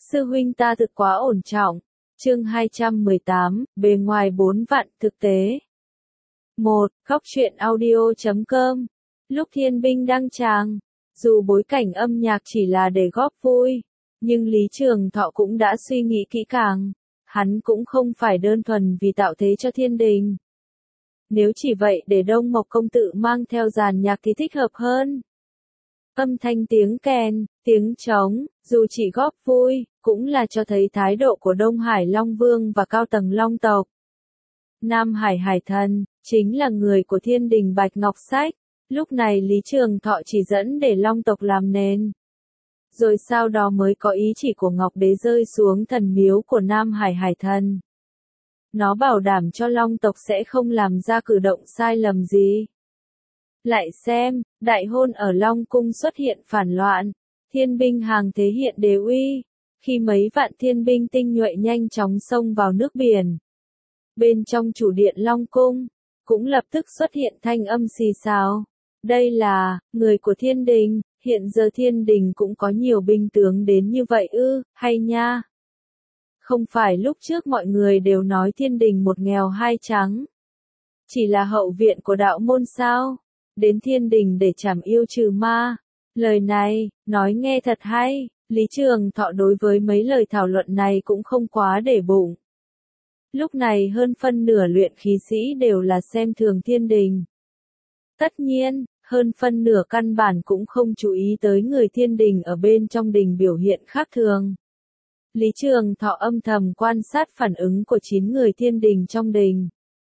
Sư huynh ta thực quá ổn trọng. Chương 218, bề ngoài 4 vạn thực tế. 1. Góc truyện audio.com. Lúc thiên binh đăng tràng, dù bối cảnh âm nhạc chỉ là để góp vui, nhưng Lý Trường Thọ cũng đã suy nghĩ kỹ càng. Hắn cũng không phải đơn thuần vì tạo thế cho thiên đình. Nếu chỉ vậy để Đông Mộc công tử mang theo dàn nhạc thì thích hợp hơn. Âm thanh tiếng kèn, tiếng trống, dù chỉ góp vui, cũng là cho thấy thái độ của Đông Hải Long Vương và cao tầng Long tộc. Nam Hải Hải Thần, chính là người của thiên đình Bạch Ngọc Sách, lúc này Lý Trường Thọ chỉ dẫn để Long tộc làm nền. Rồi sau đó mới có ý chỉ của Ngọc Đế rơi xuống thần miếu của Nam Hải Hải Thần. Nó bảo đảm cho Long tộc sẽ không làm ra cử động sai lầm gì. Lại xem, đại hôn ở Long Cung xuất hiện phản loạn, thiên binh hàng thế hiện đế uy, khi mấy vạn thiên binh tinh nhuệ nhanh chóng xông vào nước biển. Bên trong chủ điện Long Cung, cũng lập tức xuất hiện thanh âm xì xào. Đây là, người của thiên đình, hiện giờ thiên đình cũng có nhiều binh tướng đến như vậy ư, hay nha. Không phải lúc trước mọi người đều nói thiên đình một nghèo hai trắng. Chỉ là hậu viện của đạo môn sao? Đến thiên đình để trảm yêu trừ ma. Lời này, nói nghe thật hay, Lý Trường Thọ đối với mấy lời thảo luận này cũng không quá để bụng. Lúc này hơn phân nửa luyện khí sĩ đều là xem thường thiên đình. Tất nhiên, hơn phân nửa căn bản cũng không chú ý tới người thiên đình ở bên trong đình biểu hiện khác thường. Lý Trường Thọ âm thầm quan sát phản ứng của 9 người thiên đình trong đình.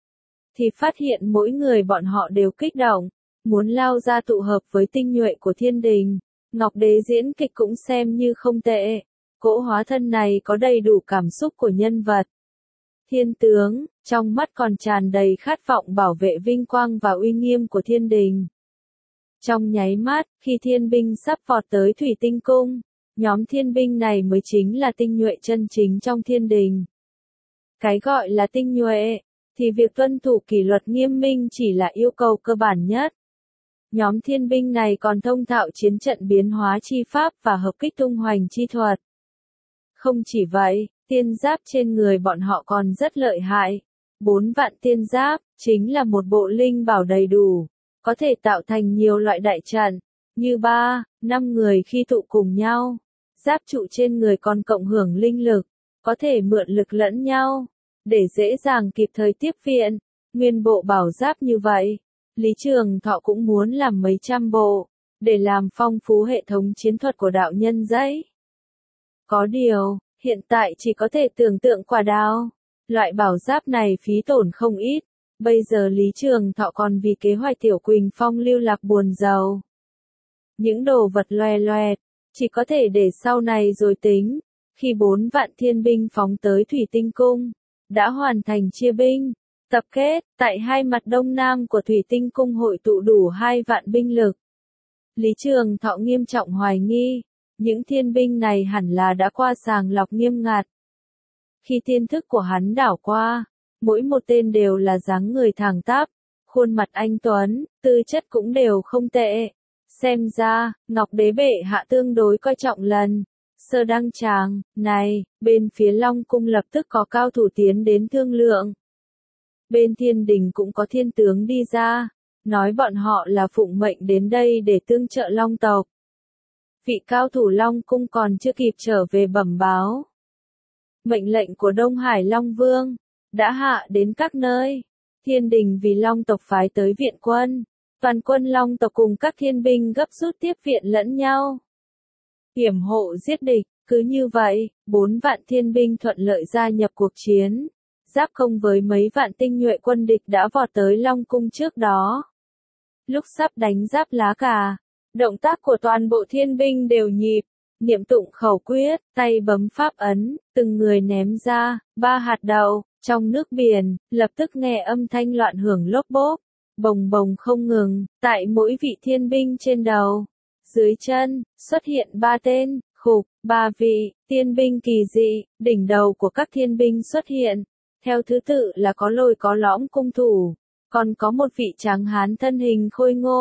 Thì phát hiện mỗi người bọn họ đều kích động, muốn lao ra tụ hợp với tinh nhuệ của thiên đình. Ngọc Đế diễn kịch cũng xem như không tệ. Cỗ hóa thân này có đầy đủ cảm xúc của nhân vật. Thiên tướng, trong mắt còn tràn đầy khát vọng bảo vệ vinh quang và uy nghiêm của thiên đình. Trong nháy mắt, khi thiên binh sắp vọt tới Thủy Tinh Cung, nhóm thiên binh này mới chính là tinh nhuệ chân chính trong thiên đình. Cái gọi là tinh nhuệ, thì việc tuân thủ kỷ luật nghiêm minh chỉ là yêu cầu cơ bản nhất. Nhóm thiên binh này còn thông thạo chiến trận biến hóa chi pháp và hợp kích tung hoành chi thuật. Không chỉ vậy, tiên giáp trên người bọn họ còn rất lợi hại. 4 vạn tiên giáp, chính là một bộ linh bảo đầy đủ, có thể tạo thành nhiều loại đại trận, như 3, 5 người khi tụ cùng nhau. Giáp trụ trên người còn cộng hưởng linh lực, có thể mượn lực lẫn nhau, để dễ dàng kịp thời tiếp viện. Nguyên bộ bảo giáp như vậy, Lý Trường Thọ cũng muốn làm mấy trăm bộ, để làm phong phú hệ thống chiến thuật của đạo nhân giấy. Có điều, hiện tại chỉ có thể tưởng tượng quả đao. Loại bảo giáp này phí tổn không ít, bây giờ Lý Trường Thọ còn vì kế hoạch Tiểu Quỳnh Phong lưu lạc buồn giàu. Những đồ vật loè loẹt, chỉ có thể để sau này rồi tính. Khi 4 vạn thiên binh phóng tới Thủy Tinh Cung, đã hoàn thành chia binh, tập kết, tại hai mặt đông nam của Thủy Tinh Cung hội tụ đủ 2 vạn binh lực. Lý Trường Thọ nghiêm trọng hoài nghi, những thiên binh này hẳn là đã qua sàng lọc nghiêm ngặt. Khi thiên thức của hắn đảo qua, mỗi một tên đều là dáng người thẳng tắp, khuôn mặt anh tuấn, tư chất cũng đều không tệ. Xem ra, Ngọc Đế bệ hạ tương đối coi trọng lần sơ đăng tràng này. Bên phía Long Cung lập tức có cao thủ tiến đến thương lượng. Bên thiên đình cũng có thiên tướng đi ra, nói bọn họ là phụng mệnh đến đây để tương trợ Long tộc. Vị cao thủ Long Cung còn chưa kịp trở về bẩm báo. Mệnh lệnh của Đông Hải Long Vương đã hạ đến các nơi. Thiên đình vì Long tộc phái tới viện quân, toàn quân Long tộc cùng các thiên binh gấp rút tiếp viện lẫn nhau. Hiểm hộ giết địch, cứ như vậy, 4 vạn thiên binh thuận lợi gia nhập cuộc chiến. Giáp công với mấy vạn tinh nhuệ quân địch đã vọt tới Long Cung trước đó. Lúc sắp đánh giáp lá cà, động tác của toàn bộ thiên binh đều nhịp, niệm tụng khẩu quyết, tay bấm pháp ấn, từng người ném ra 3 hạt đậu trong nước biển, lập tức nghe âm thanh loạn hưởng lốp bốp, bồng bồng không ngừng, tại mỗi vị thiên binh trên đầu, dưới chân, xuất hiện 3 tên, 3 vị, thiên binh kỳ dị, đỉnh đầu của các thiên binh xuất hiện, theo thứ tự là có Lôi có Lõm cung thủ, còn có một vị tráng hán thân hình khôi ngô,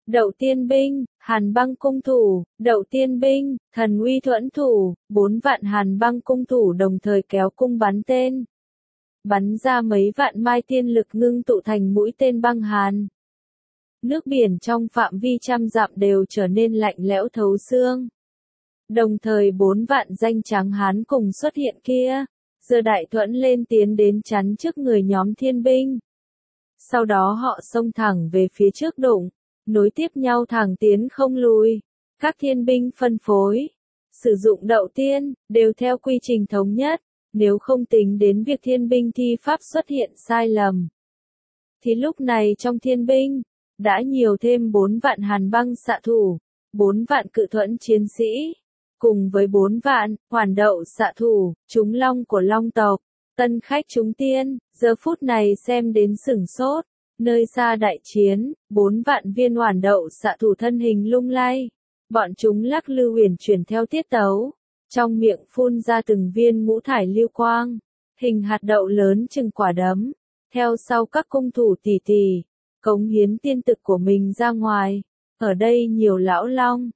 Đậu Tiên binh, Hàn Băng cung thủ, Đậu Tiên binh, Thần uy thuẫn thủ, 4 vạn Hàn Băng cung thủ đồng thời kéo cung bắn tên. Bắn ra mấy vạn mai tiên lực ngưng tụ thành mũi tên băng hàn. Nước biển trong phạm vi trăm dặm đều trở nên lạnh lẽo thấu xương. Đồng thời 4 vạn danh tráng hán cùng xuất hiện kia, giơ đại thuẫn lên tiến đến chắn trước người nhóm thiên binh. Sau đó họ xông thẳng về phía trước đụng, nối tiếp nhau thẳng tiến không lùi. Các thiên binh phân phối, sử dụng đậu tiên, đều theo quy trình thống nhất, nếu không tính đến việc thiên binh thi pháp xuất hiện sai lầm. Thì lúc này trong thiên binh, đã nhiều thêm 4 vạn Hàn Băng xạ thủ, 4 vạn cự thuẫn chiến sĩ, cùng với 4 vạn Hoàn Đậu xạ thủ, chúng long của long tộc, tân khách chúng tiên, giờ phút này xem đến sửng sốt, nơi xa đại chiến, 4 vạn viên Hoàn Đậu xạ thủ thân hình lung lay, bọn chúng lắc lư huyền chuyển theo tiết tấu, trong miệng phun ra từng viên ngũ thải lưu quang, hình hạt đậu lớn chừng quả đấm, theo sau các cung thủ tỷ tỷ, cống hiến tiên thực của mình ra ngoài. Ở đây nhiều lão long,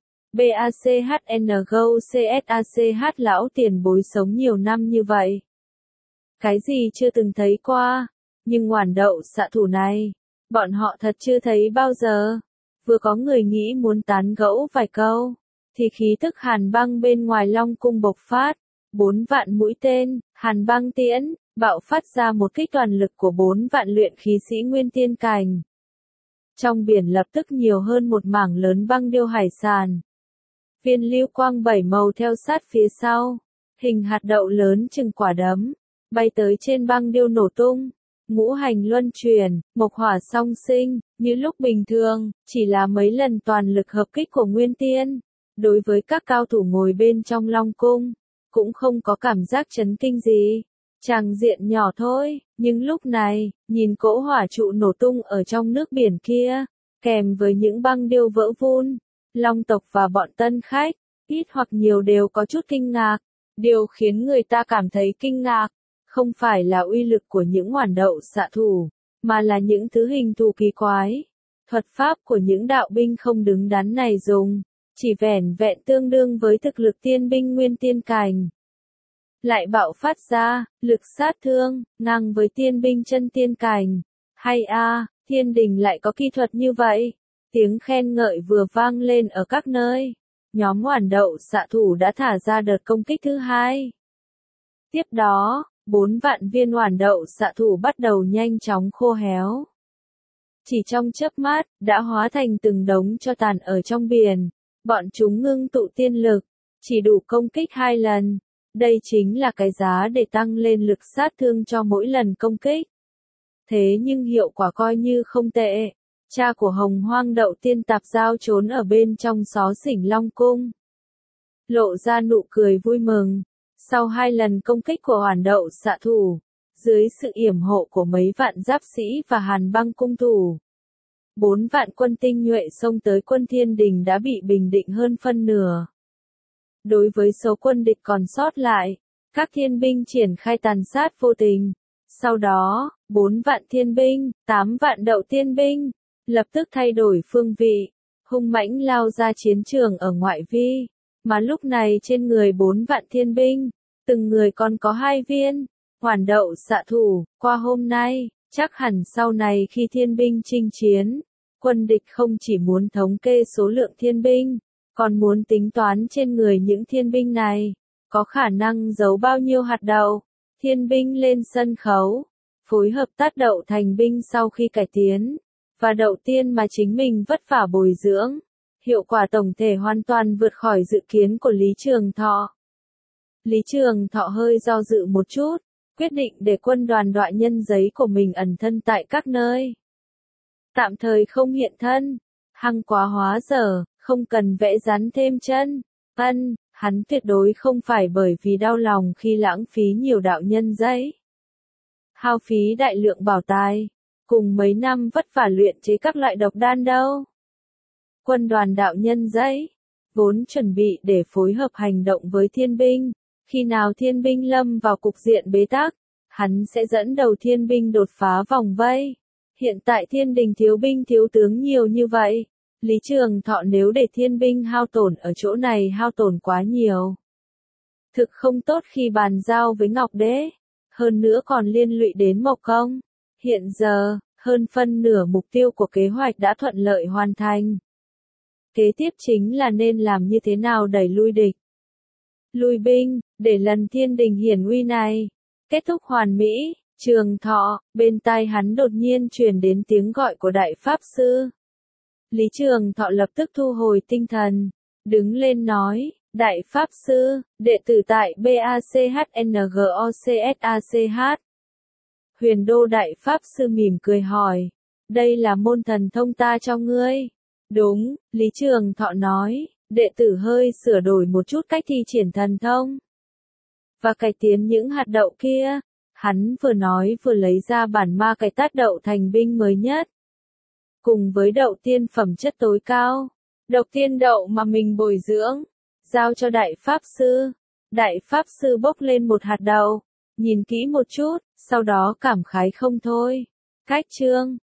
BACHNGOCSACH lão tiền bối sống nhiều năm như vậy. Cái gì chưa từng thấy qua, nhưng Hoàn Đậu xạ thủ này, bọn họ thật chưa thấy bao giờ. Vừa có người nghĩ muốn tán gẫu vài câu, thì khí tức Hàn Băng bên ngoài Long cung bộc phát, 4 vạn mũi tên, Hàn Băng tiễn, bạo phát ra một kích toàn lực của 4 vạn luyện khí sĩ nguyên tiên cảnh. Trong biển lập tức nhiều hơn một mảng lớn băng điêu hải sản. Viên lưu quang 7 màu theo sát phía sau, hình hạt đậu lớn chừng quả đấm, bay tới trên băng điêu nổ tung. Ngũ hành luân chuyển, mộc hỏa song sinh, như lúc bình thường, chỉ là mấy lần toàn lực hợp kích của Nguyên Tiên. Đối với các cao thủ ngồi bên trong Long cung, cũng không có cảm giác chấn kinh gì. Tràng diện nhỏ thôi, nhưng lúc này, nhìn cỗ hỏa trụ nổ tung ở trong nước biển kia, kèm với những băng điêu vỡ vun, Long tộc và bọn tân khách, ít hoặc nhiều đều có chút kinh ngạc. Điều khiến người ta cảm thấy kinh ngạc, không phải là uy lực của những Hoàn Đậu xạ thủ, mà là những thứ hình thù kỳ quái. Thuật pháp của những đạo binh không đứng đắn này dùng, chỉ vẻn vẹn tương đương với thực lực tiên binh nguyên tiên cảnh. Lại bạo phát ra, lực sát thương, ngang với tiên binh chân tiên cảnh. Hay thiên đình lại có kỹ thuật như vậy. Tiếng khen ngợi vừa vang lên ở các nơi. Nhóm Hoàn Đậu xạ thủ đã thả ra đợt công kích thứ hai. Tiếp đó, 4 vạn viên Hoàn Đậu xạ thủ bắt đầu nhanh chóng khô héo. Chỉ trong chớp mắt, đã hóa thành từng đống tro tàn ở trong biển. Bọn chúng ngưng tụ tiên lực, chỉ đủ công kích 2 lần. Đây chính là cái giá để tăng lên lực sát thương cho mỗi lần công kích. Thế nhưng hiệu quả coi như không tệ. Cha của Hồng Hoang Đậu Tiên Tạp Giao trốn ở bên trong xó xỉnh Long cung, lộ ra nụ cười vui mừng. Sau 2 lần công kích của Hoàn Đậu xạ thủ, dưới sự yểm hộ của mấy vạn giáp sĩ và Hàn Băng cung thủ, 4 vạn quân tinh nhuệ xông tới quân thiên đình đã bị bình định hơn phân nửa. Đối với số quân địch còn sót lại, các thiên binh triển khai tàn sát vô tình. Sau đó, 4 vạn thiên binh, 8 vạn Đậu tiên binh, lập tức thay đổi phương vị, hung mãnh lao ra chiến trường ở ngoại vi. Mà lúc này trên người 4 vạn thiên binh, từng người còn có 2 viên Hoàn Đậu xạ thủ. Qua hôm nay, chắc hẳn sau này khi thiên binh chinh chiến, quân địch không chỉ muốn thống kê số lượng thiên binh, còn muốn tính toán trên người những thiên binh này, có khả năng giấu bao nhiêu hạt đậu. Thiên binh lên sân khấu, phối hợp tác đậu thành binh sau khi cải tiến, và đậu tiên mà chính mình vất vả bồi dưỡng. Hiệu quả tổng thể hoàn toàn vượt khỏi dự kiến của Lý Trường Thọ. Lý Trường Thọ hơi do dự một chút, quyết định để quân đoàn đoại nhân giấy của mình ẩn thân tại các nơi. Tạm thời không hiện thân, hăng quá hóa dở, không cần vẽ rắn thêm chân. Hắn tuyệt đối không phải bởi vì đau lòng khi lãng phí nhiều đạo nhân giấy, hao phí đại lượng bảo tài, cùng mấy năm vất vả luyện chế các loại độc đan đâu. Quân đoàn đạo nhân giấy, vốn chuẩn bị để phối hợp hành động với thiên binh, khi nào thiên binh lâm vào cục diện bế tắc, hắn sẽ dẫn đầu thiên binh đột phá vòng vây. Hiện tại thiên đình thiếu binh thiếu tướng nhiều như vậy, Lý Trường Thọ nếu để thiên binh hao tổn ở chỗ này hao tổn quá nhiều. Thực không tốt khi bàn giao với Ngọc Đế, hơn nữa còn liên lụy đến Mộc Công. Hiện giờ, hơn phân nửa mục tiêu của kế hoạch đã thuận lợi hoàn thành. Kế tiếp chính là nên làm như thế nào đẩy lui địch. Lui binh, để lần thiên đình hiển uy này kết thúc hoàn mỹ. Trường Thọ, bên tai hắn đột nhiên truyền đến tiếng gọi của Đại Pháp Sư. Lý Trường Thọ lập tức thu hồi tinh thần, đứng lên nói, Đại Pháp Sư, đệ tử tại BACHNGOCSACH. Huyền Đô Đại Pháp Sư mỉm cười hỏi, đây là môn thần thông ta cho ngươi. Đúng, Lý Trường Thọ nói, đệ tử hơi sửa đổi một chút cách thi triển thần thông. Và cải tiến những hạt đậu kia. Hắn vừa nói vừa lấy ra bản ma cải tát đậu thành binh mới nhất. Cùng với đậu tiên phẩm chất tối cao, độc tiên đậu mà mình bồi dưỡng, giao cho Đại Pháp Sư. Đại Pháp Sư bốc lên một hạt đậu, nhìn kỹ một chút, sau đó cảm khái không thôi. Cách chương